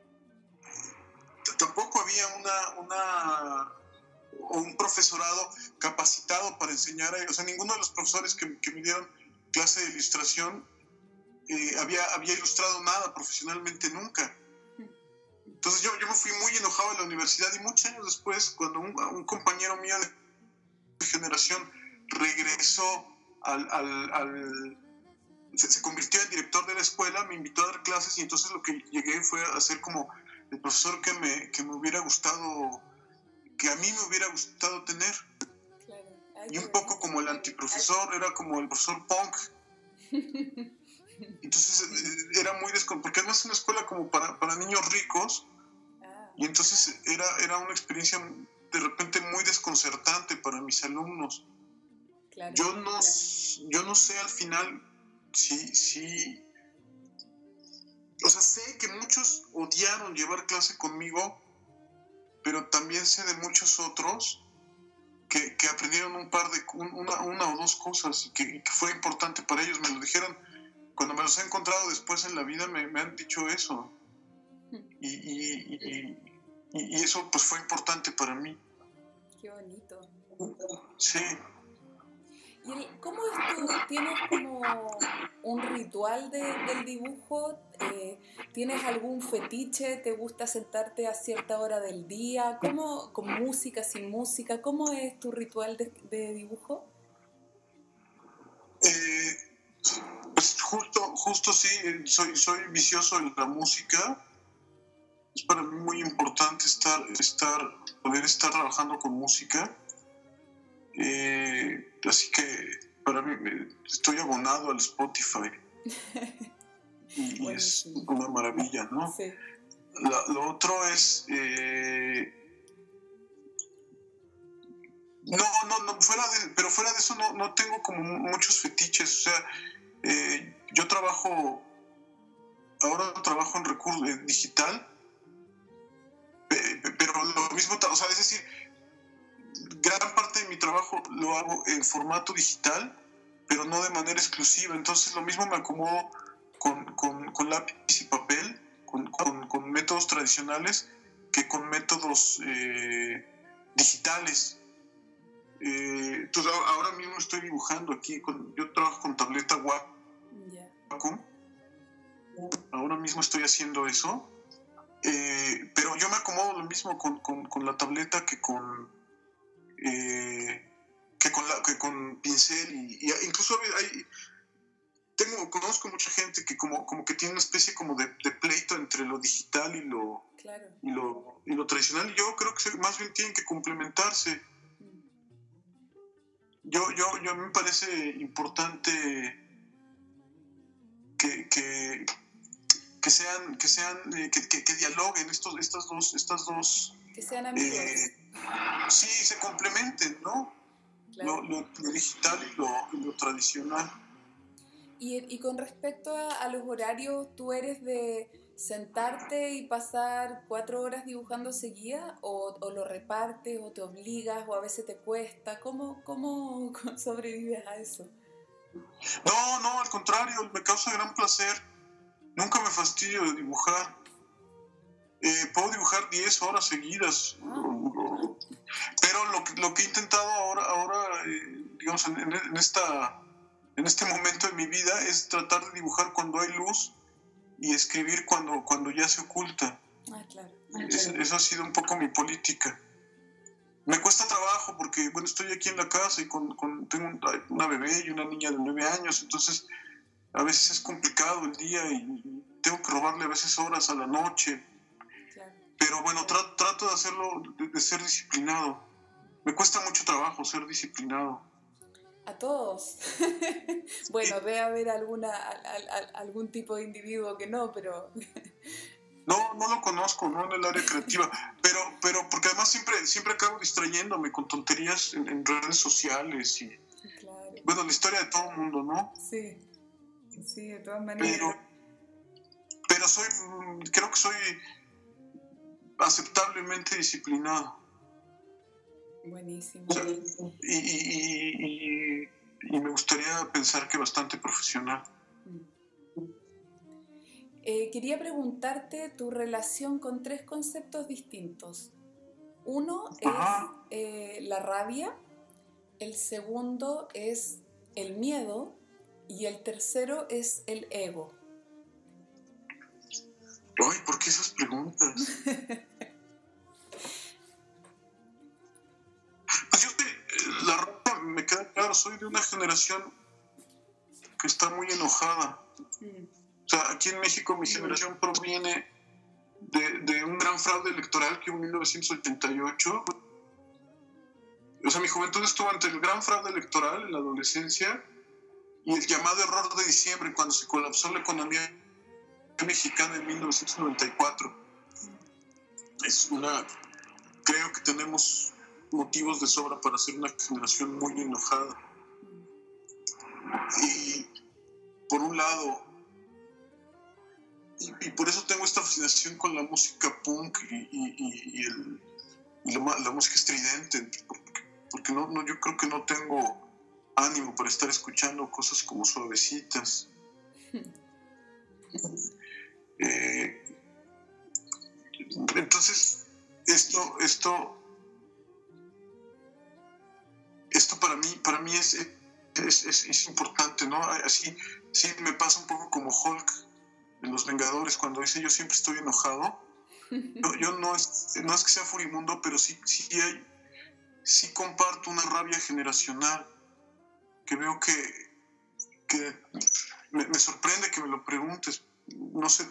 tampoco había una, una o un profesorado capacitado para enseñar. O sea, ninguno de los profesores que, que me dieron clase de ilustración eh, había, había ilustrado nada profesionalmente nunca. Entonces yo, yo me fui muy enojado a la universidad, y muchos años después, cuando un, un compañero mío de generación regresó al, al, al se, se convirtió en director de la escuela, me invitó a dar clases, y entonces lo que llegué fue a ser como el profesor que me, que me hubiera gustado, que a mí me hubiera gustado tener. Claro. Ay, y un poco como el antiprofesor, era como el profesor punk. Entonces era muy descon... porque además es una escuela como para, para niños ricos, y entonces era, era una experiencia de repente muy desconcertante para mis alumnos. Claro, yo, no, claro. yo no sé al final si, si... O sea, sé que muchos odiaron llevar clase conmigo, pero también sé de muchos otros que, que aprendieron un par de... Una, una o dos cosas y que, y que fue importante para ellos. Me lo dijeron cuando me los he encontrado después en la vida, me, me han dicho eso. Y, y, y, y eso pues fue importante para mí. Qué bonito. Sí. ¿Y el, cómo es tú? ¿Tienes como un ritual de, del dibujo? Eh, ¿Tienes algún fetiche? ¿Te gusta sentarte a cierta hora del día? ¿Cómo, con música, sin música? ¿Cómo es tu ritual de, de dibujo? Eh, pues justo, justo sí, soy, soy vicioso en la música. Es para mí muy importante estar, estar, poder estar trabajando con música. Eh, así que para mí estoy abonado al Spotify. Y, y es una maravilla, ¿no? Sí. La, lo otro es... Eh, no, no, no, fuera de, pero fuera de eso no, no tengo como muchos fetiches. O sea, eh, yo trabajo... Ahora trabajo en recurso eh, digital, pero lo mismo, o sea, es decir, gran parte de mi trabajo lo hago en formato digital, pero no de manera exclusiva. Entonces lo mismo me acomodo con, con, con lápiz y papel, con, con, con métodos tradicionales, que con métodos eh, digitales. Eh, entonces ahora mismo estoy dibujando aquí, con, yo trabajo con tableta Wacom. Yeah. Ahora mismo estoy haciendo eso. Eh, pero yo me acomodo lo mismo con, con, con la tableta que con eh, que con la, que con pincel, y, y incluso hay, tengo, conozco mucha gente que como, como que tiene una especie como de, de pleito entre lo digital y lo, claro. y lo y lo tradicional, y yo creo que más bien tienen que complementarse. Mm. Yo, yo, yo a mí me parece importante que, que que sean, que sean, eh, que, que, que dialoguen estos, estas dos, estas dos, que sean amigos. Eh, sí, se complementen, ¿no? Claro. Lo, lo, lo digital y lo, y lo tradicional. Y, y con respecto a, a los horarios, ¿tú eres de sentarte y pasar cuatro horas dibujando seguida, o, o lo repartes, o te obligas, o a veces te cuesta? ¿Cómo, cómo sobrevives a eso? No, no, al contrario, me causa gran placer. Nunca me fastidio de dibujar. Eh, puedo dibujar diez horas seguidas. Ah. Pero lo, lo que he intentado ahora, ahora eh, digamos, en, en, esta, en este momento de mi vida, es tratar de dibujar cuando hay luz y escribir cuando, cuando ya se oculta. Ah, claro. Es, eso ha sido un poco mi política. Me cuesta trabajo porque, bueno, estoy aquí en la casa y con, con, tengo una bebé y una niña de nueve años, entonces a veces es complicado el día y tengo que robarle a veces horas a la noche. Claro. Pero bueno, tra- trato de hacerlo, de, de ser disciplinado. Me cuesta mucho trabajo ser disciplinado. A todos. Bueno, sí. Debe haber alguna, al, al, algún tipo de individuo que no, pero... No, no lo conozco, no en el área creativa, pero, pero porque además siempre, siempre acabo distrayéndome con tonterías en, en redes sociales y... Claro. Bueno, la historia de todo el mundo, ¿no? Sí. Sí, de todas maneras. Pero, pero soy, creo que soy aceptablemente disciplinado. Buenísimo. O sea, y, y, y, y me gustaría pensar que bastante profesional. Eh, quería preguntarte tu relación con tres conceptos distintos. Uno Ajá. es eh, la rabia, el segundo es el miedo y el tercero es el ego. Ay, ¿por qué esas preguntas? Pues yo, la rabia me queda claro, soy de una generación que está muy enojada. Mm. O sea, aquí en México mi generación proviene de, de un gran fraude electoral que hubo en mil novecientos ochenta y ocho. O sea, mi juventud estuvo entre el gran fraude electoral en la adolescencia y el llamado error de diciembre, cuando se colapsó la economía mexicana en mil novecientos noventa y cuatro. Es una... Creo que tenemos motivos de sobra para ser una generación muy enojada. Y por un lado, y, y por eso tengo esta fascinación con la música punk y, y, y, el, y la, la música estridente, porque, porque no, no, yo creo que no tengo ánimo para estar escuchando cosas como suavecitas. eh, entonces, esto, esto, esto para mí, para mí es, es, es, es importante, ¿no? Así, sí, me pasa un poco como Hulk en Los Vengadores, cuando dice yo siempre estoy enojado. Yo, yo no, es, no es que sea furibundo, pero sí, sí, hay, sí comparto una rabia generacional, que veo que, que me, me sorprende que me lo preguntes. No sé,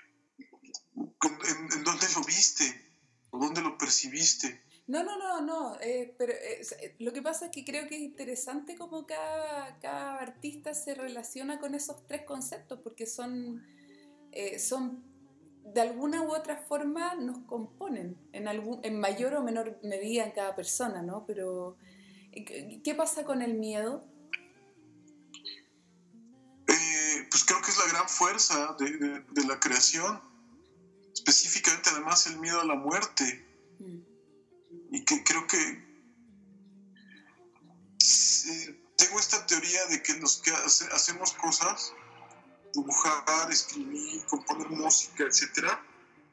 ¿en, en dónde lo viste? ¿O dónde lo percibiste? No, no, no, no, eh, pero eh, lo que pasa es que creo que es interesante cómo cada, cada artista se relaciona con esos tres conceptos, porque son, eh, son de alguna u otra forma nos componen, en, algún, en mayor o menor medida en cada persona, ¿no? Pero, ¿qué pasa con el miedo? Eh, pues creo que es la gran fuerza de, de, de la creación, específicamente además el miedo a la muerte. Mm. Y que creo que eh, tengo esta teoría de que los que hace, hacemos cosas, dibujar, escribir, componer música, etcétera,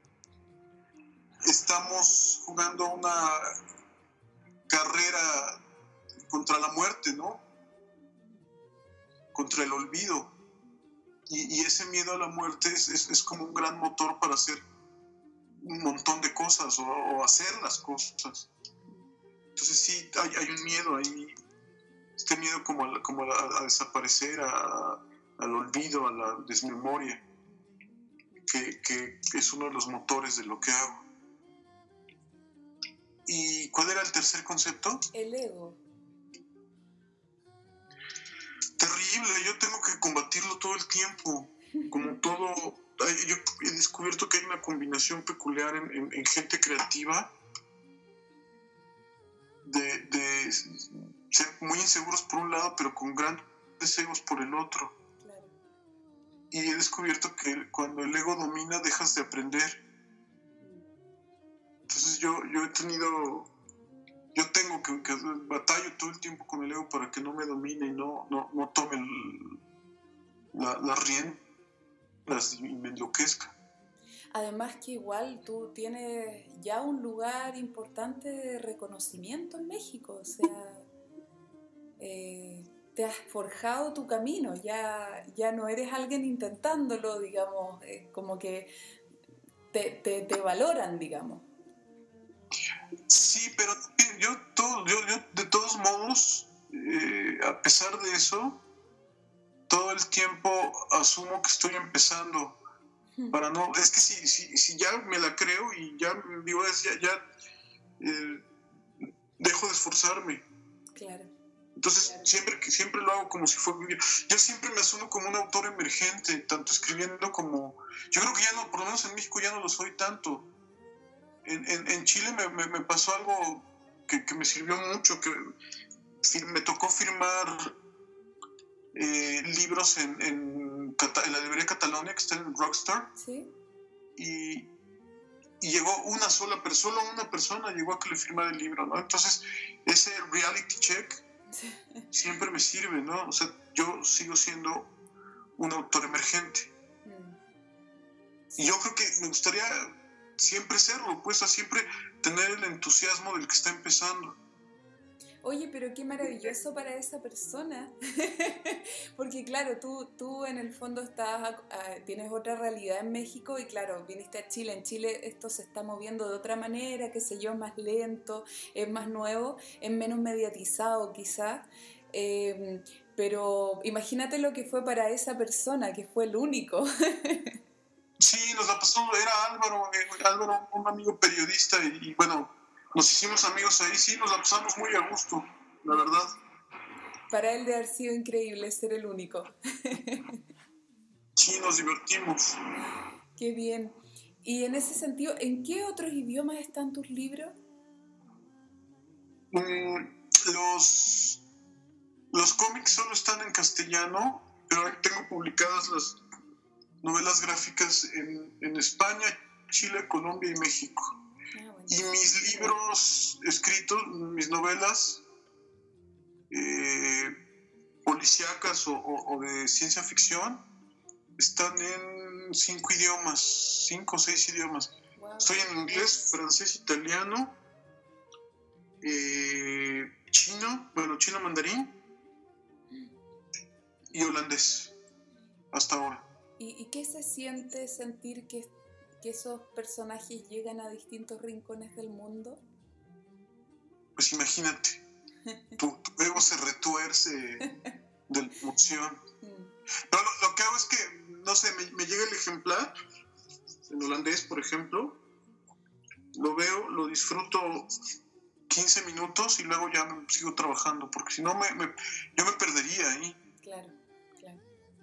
estamos jugando una carrera contra la muerte, ¿no? Contra el olvido. Y, y ese miedo a la muerte es, es, es como un gran motor para hacer un montón de cosas o, o hacer las cosas. Entonces sí, hay, hay un miedo ahí, este miedo como a, como a, a desaparecer, a, al olvido, a la desmemoria, que, que es uno de los motores de lo que hago. ¿Y cuál era el tercer concepto? El ego. Terrible, yo tengo que combatirlo todo el tiempo, como todo. Yo he descubierto que hay una combinación peculiar en, en, en gente creativa de, de ser muy inseguros por un lado, pero con grandes egos por el otro. Claro. Y he descubierto que cuando el ego domina, dejas de aprender. Entonces yo, yo he tenido, yo tengo que, que batallo todo el tiempo con el ego para que no me domine y no, no, no tome el, la, la riendas y me enloquezca. Además que igual tú tienes ya un lugar importante de reconocimiento en México, o sea, eh, te has forjado tu camino, ya, ya no eres alguien intentándolo, digamos, eh, como que te, te, te valoran, digamos. Sí, pero yo, todo, yo, yo de todos modos, eh, a pesar de eso, todo el tiempo asumo que estoy empezando. Para no, es que si, si, si ya me la creo y ya digo, ya, ya eh, dejo de esforzarme. Claro. Entonces claro. siempre que siempre lo hago como si fuera yo. Yo siempre me asumo como un autor emergente, tanto escribiendo como. Yo creo que ya no, por lo menos en México ya no lo soy tanto. En, en, en Chile me, me, me pasó algo que, que me sirvió mucho, que me tocó firmar eh, libros en, en, en la librería Catalonia, que está en Rockstar. Sí. Y, y llegó una sola persona, solo una persona llegó a que le firmara el libro, ¿no? Entonces, ese reality check siempre me sirve, ¿no? O sea, yo sigo siendo un autor emergente. Y yo creo que me gustaría siempre serlo, pues, a siempre tener el entusiasmo del que está empezando. Oye, pero qué maravilloso para esa persona, porque claro, tú, tú en el fondo estás, uh, tienes otra realidad en México y claro, viniste a Chile, en Chile esto se está moviendo de otra manera, qué sé yo, más lento, es más nuevo, es menos mediatizado quizás, eh, pero imagínate lo que fue para esa persona, que fue el único. Sí, nos la pasamos, era Álvaro, eh, Álvaro, un amigo periodista y, y bueno, nos hicimos amigos ahí, sí, nos la pasamos muy a gusto, la verdad. Para él de haber sido increíble ser el único. Sí, nos divertimos. Qué bien. Y en ese sentido, ¿en qué otros idiomas están tus libros? Mm, los, los cómics solo están en castellano, pero tengo publicadas las novelas gráficas en, en España, Chile, Colombia y México. Ah, bueno. Y mis libros escritos, mis novelas eh, policíacas o, o, o de ciencia ficción, están en cinco idiomas, cinco o seis idiomas. Wow. Estoy en inglés, francés, italiano, eh, chino, bueno, chino mandarín y holandés, hasta ahora. ¿Y, y qué se siente sentir que, que esos personajes llegan a distintos rincones del mundo? Pues imagínate, tu, tu ego se retuerce de la emoción. Pero lo, lo que hago es que, no sé, me, me llega el ejemplar, en holandés, por ejemplo, lo veo, lo disfruto quince minutos y luego ya me sigo trabajando, porque si no, me, me, yo me perdería ahí. Claro, claro.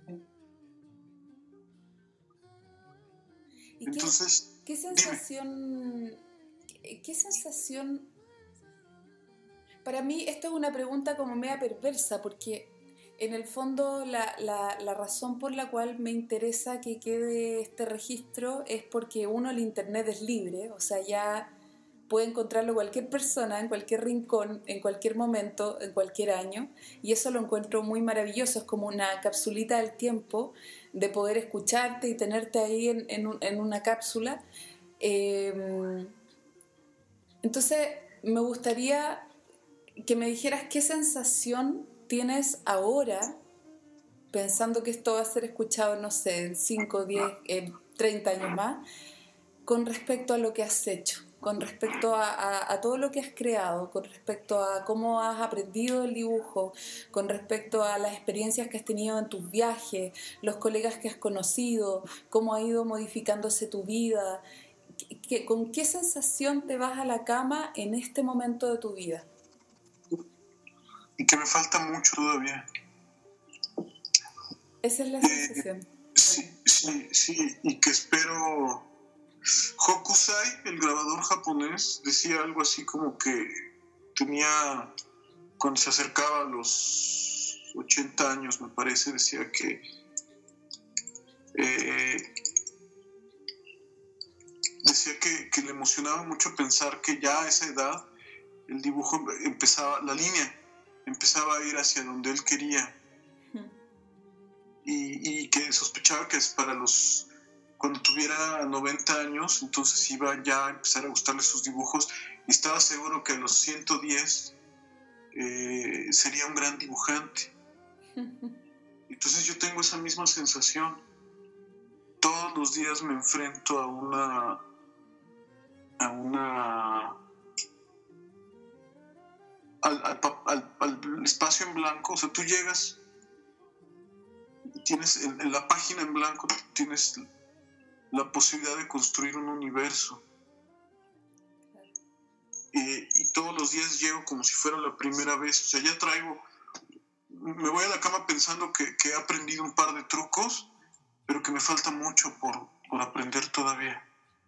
¿Y Entonces, qué, qué sensación, qué, qué sensación? Para mí esto es una pregunta como media perversa, porque en el fondo la, la, la razón por la cual me interesa que quede este registro es porque uno, el internet es libre, o sea, ya puede encontrarlo cualquier persona, en cualquier rincón, en cualquier momento, en cualquier año, y eso lo encuentro muy maravilloso, es como una capsulita del tiempo de poder escucharte y tenerte ahí en, en, un, en una cápsula. Eh, entonces, me gustaría que me dijeras qué sensación tienes ahora, pensando que esto va a ser escuchado, no sé, en cinco, diez, eh, treinta años más, con respecto a lo que has hecho, con respecto a, a, a todo lo que has creado, con respecto a cómo has aprendido el dibujo, con respecto a las experiencias que has tenido en tus viajes, los colegas que has conocido, cómo ha ido modificándose tu vida. ¿Qué, ¿Con qué sensación te vas a la cama en este momento de tu vida? Y que me falta mucho todavía. Esa es la sensación. Eh, sí, sí, sí, y que espero... Hokusai, el grabador japonés, decía algo así como que tenía, cuando se acercaba a los ochenta años, me parece, decía que eh, decía que, que le emocionaba mucho pensar que ya a esa edad el dibujo empezaba, la línea empezaba a ir hacia donde él quería. Y, y que sospechaba que para los, cuando tuviera noventa años, entonces iba ya a empezar a gustarle sus dibujos, y estaba seguro que a los ciento diez eh, sería un gran dibujante. Entonces yo tengo esa misma sensación. Todos los días me enfrento a una a una al, al, al, al espacio en blanco. O sea, tú llegas y tienes en, en la página en blanco tienes la posibilidad de construir un universo. Eh, y todos los días llego como si fuera la primera vez. O sea, ya traigo, me voy a la cama pensando que, que he aprendido un par de trucos, pero que me falta mucho por, por aprender todavía.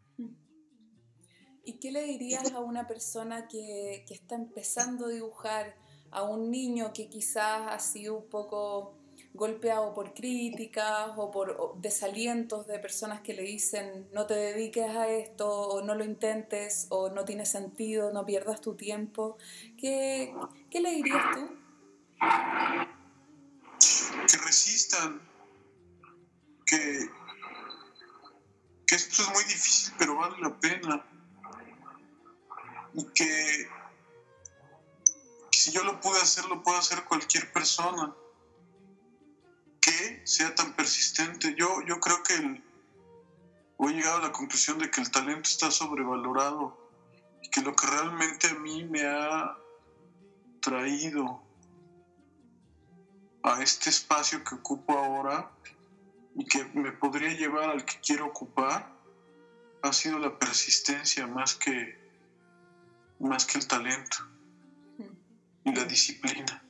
¿Y qué le dirías a una persona que, que está empezando a dibujar, a un niño que quizás ha sido un poco golpeado por críticas o por desalientos de personas que le dicen no te dediques a esto, o no lo intentes, o no tiene sentido, no pierdas tu tiempo? ¿Qué, qué le dirías tú? que resistan, que, que esto es muy difícil, pero vale la pena. Y que, que si yo lo pude hacer, lo puede hacer cualquier persona que sea tan persistente. Yo, yo creo que el, he llegado a la conclusión de que el talento está sobrevalorado y que lo que realmente a mí me ha traído a este espacio que ocupo ahora y que me podría llevar al que quiero ocupar ha sido la persistencia más que, más que el talento y la disciplina.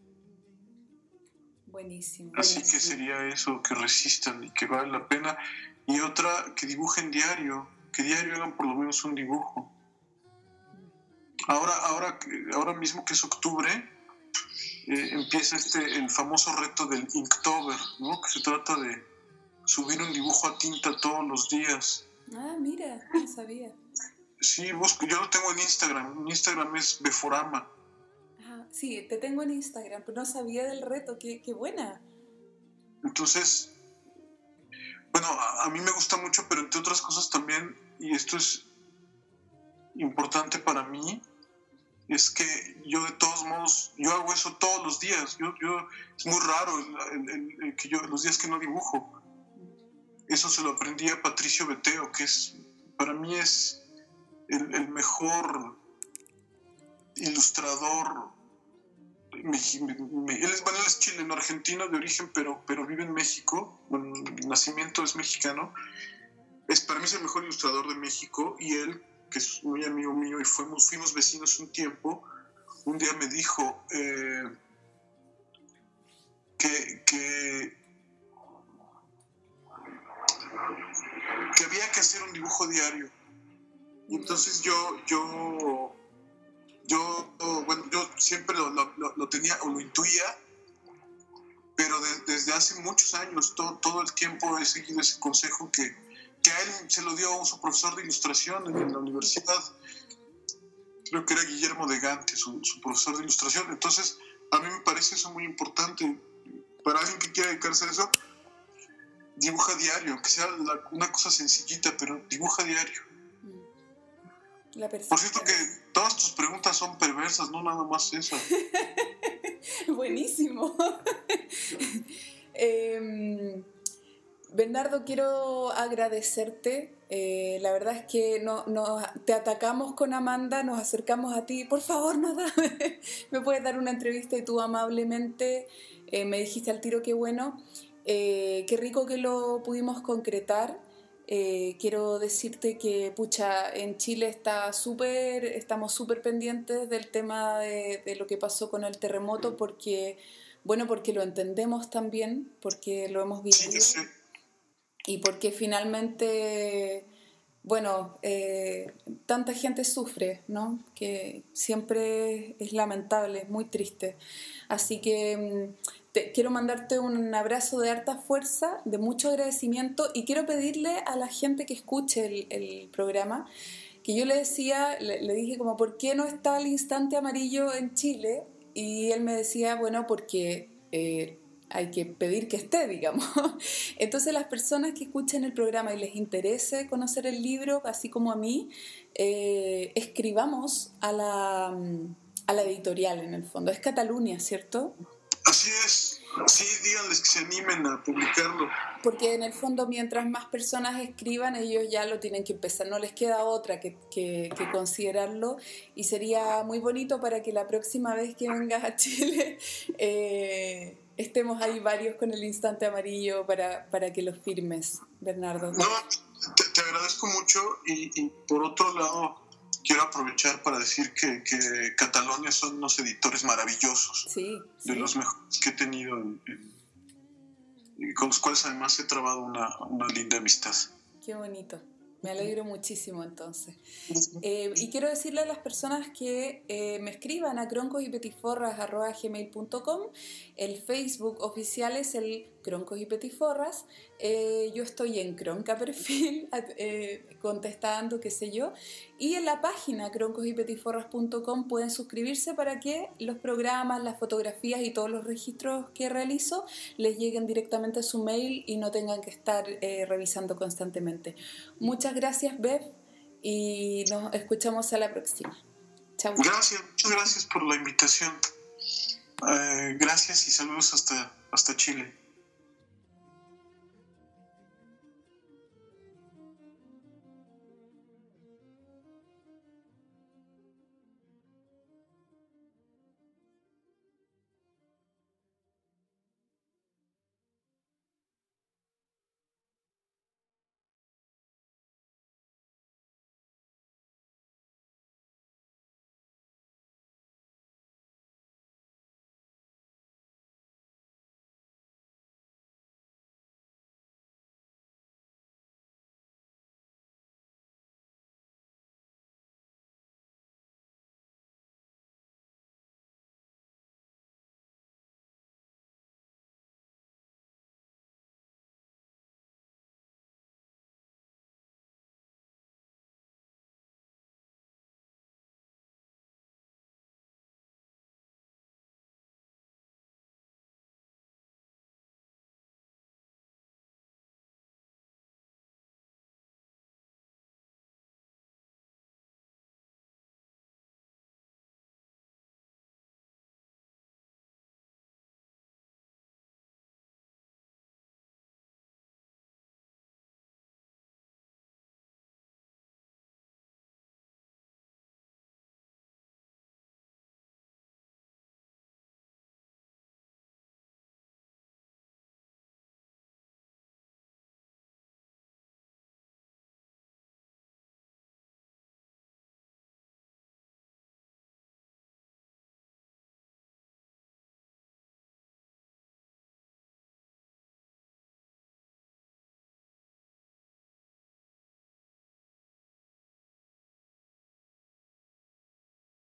Buenísimo. Así buenísimo. que sería eso, que resistan y que vale la pena. Y otra, que dibujen diario, que diario hagan por lo menos un dibujo. Ahora, ahora, ahora mismo que es octubre, eh, empieza este, el famoso reto del Inktober, ¿no? Que se trata de subir un dibujo a tinta todos los días. Ah, mira, no sabía. Sí, busco, yo lo tengo en Instagram. Mi Instagram es Beforama. Ah, sí, te tengo en Instagram, pero no sabía del reto. Qué, qué buena. Entonces, bueno, a, a mí me gusta mucho, pero entre otras cosas también, y esto es importante para mí, es que yo de todos modos, yo hago eso todos los días. Yo, yo, es muy raro el, el, el que yo, los días que no dibujo. Eso se lo aprendí a Patricio Beteo, que es, para mí es el, el mejor ilustrador. Me, me, él, es, bueno, él es chileno, argentino de origen, pero, pero vive en México. Bueno, el nacimiento es mexicano. Es, para mí es el mejor ilustrador de México, y él, que es muy amigo mío y fuimos, fuimos vecinos un tiempo, un día me dijo eh, que, que, que había que hacer un dibujo diario. Y entonces yo, yo, yo, bueno, yo siempre lo, lo, lo tenía o lo intuía, pero de, desde hace muchos años, todo, todo el tiempo he seguido ese consejo que, que a él se lo dio su profesor de ilustración en la universidad. Creo que era Guillermo de Gante, su, su profesor de ilustración. Entonces, a mí me parece eso muy importante. Para alguien que quiera dedicarse a eso, dibuja diario, que sea la, una cosa sencillita, pero dibuja diario. La Por cierto que todas tus preguntas son perversas, no nada más eso. Buenísimo. eh, Bernardo, quiero agradecerte. Eh, la verdad es que no, no, te atacamos con Amanda, nos acercamos a ti. Por favor, no da, me puedes dar una entrevista, y tú amablemente eh, me dijiste al tiro, qué bueno. Eh, qué rico que lo pudimos concretar. Eh, quiero decirte que, pucha, en Chile está súper, estamos súper pendientes del tema de, de lo que pasó con el terremoto, porque, bueno, porque lo entendemos también, porque lo hemos vivido. Sí, sí. Y porque finalmente, bueno, eh, tanta gente sufre, ¿no? Que siempre es lamentable, es muy triste. Así que te, quiero mandarte un abrazo de harta fuerza, de mucho agradecimiento, y quiero pedirle a la gente que escuche el, el programa, que yo le decía, le, le dije como, ¿por qué no está el Instante Amarillo en Chile? Y él me decía, bueno, porque... Eh, hay que pedir que esté, digamos. Entonces, las personas que escuchen el programa y les interese conocer el libro, así como a mí, eh, escribamos a la, a la editorial, en el fondo. Es Cataluña, ¿cierto? Así es. Sí, díganles que se animen a publicarlo. Porque en el fondo, mientras más personas escriban, ellos ya lo tienen que empezar. No les queda otra que, que, que considerarlo. Y sería muy bonito para que la próxima vez que vengas a Chile... Eh, estemos ahí varios con el Instante Amarillo para, para que los firmes, Bernardo. No, te, te agradezco mucho, y, y por otro lado quiero aprovechar para decir que, que Cataluña son unos editores maravillosos, sí, sí. de los mejores que he tenido, en, en, y con los cuales además he trabado una, una linda amistad. Qué bonito. Me alegro muchísimo, entonces. Eh, y quiero decirle a las personas que eh, me escriban a croncos y petiforras arroba gmail punto com. El Facebook oficial es el Croncos y Petiforras. Eh, yo estoy en Cronca Perfil, eh, contestando, qué sé yo. Y en la página croncos y petiforras punto com pueden suscribirse para que los programas, las fotografías y todos los registros que realizo les lleguen directamente a su mail y no tengan que estar eh, revisando constantemente. Muchas gracias, Bev, y nos escuchamos a la próxima. Chao. Gracias, muchas gracias por la invitación. Eh, gracias y saludos hasta, hasta Chile.